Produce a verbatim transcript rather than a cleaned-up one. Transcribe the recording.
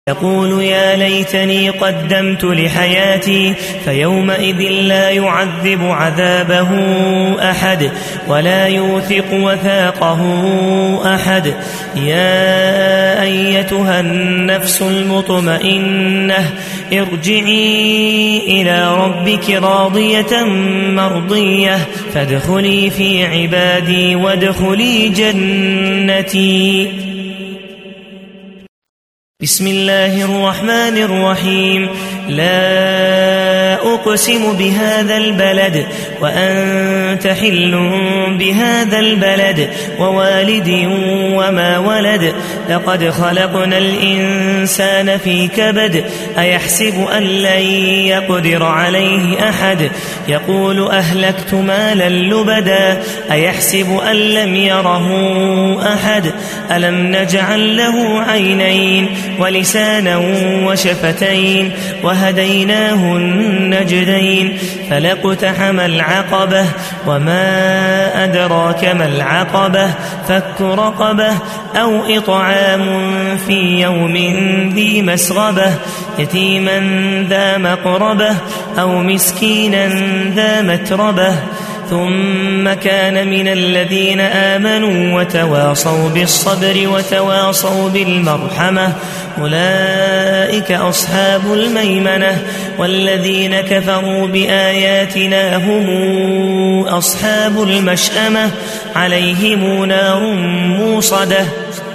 يقول يا ليتني قدمت لحياتي فيومئذ لا يعذب عذابه أحد ولا يوثق وثاقه أحد. يا أيتها النفس المطمئنة ارجعي إلى ربك راضية مرضية فادخلي في عبادي وادخلي جنتي. بسم الله الرحمن الرحيم. لا أقسم بهذا البلد وأنت حل بهذا البلد ووالد وما ولد لقد خلقنا الإنسان في كبد أيحسب أن لن يقدر عليه أحد يقول أهلكت مالا لبدا أيحسب أن لم يره أحد ألم نجعل له عينين ولسانا وشفتين وهديناه النجدين فلاقتحم العقبة وما أدراك ما العقبة فك رقبة أو إطعام في يوم ذي مسغبة يتيما ذا مقربة أو مسكينا ذا متربة ثم كان من الذين آمنوا وتواصوا بالصبر وتواصوا بالمرحمة أولئك أصحاب الميمنة والذين كفروا بآياتنا هم أصحاب المشأمة عليهم نار موصدة.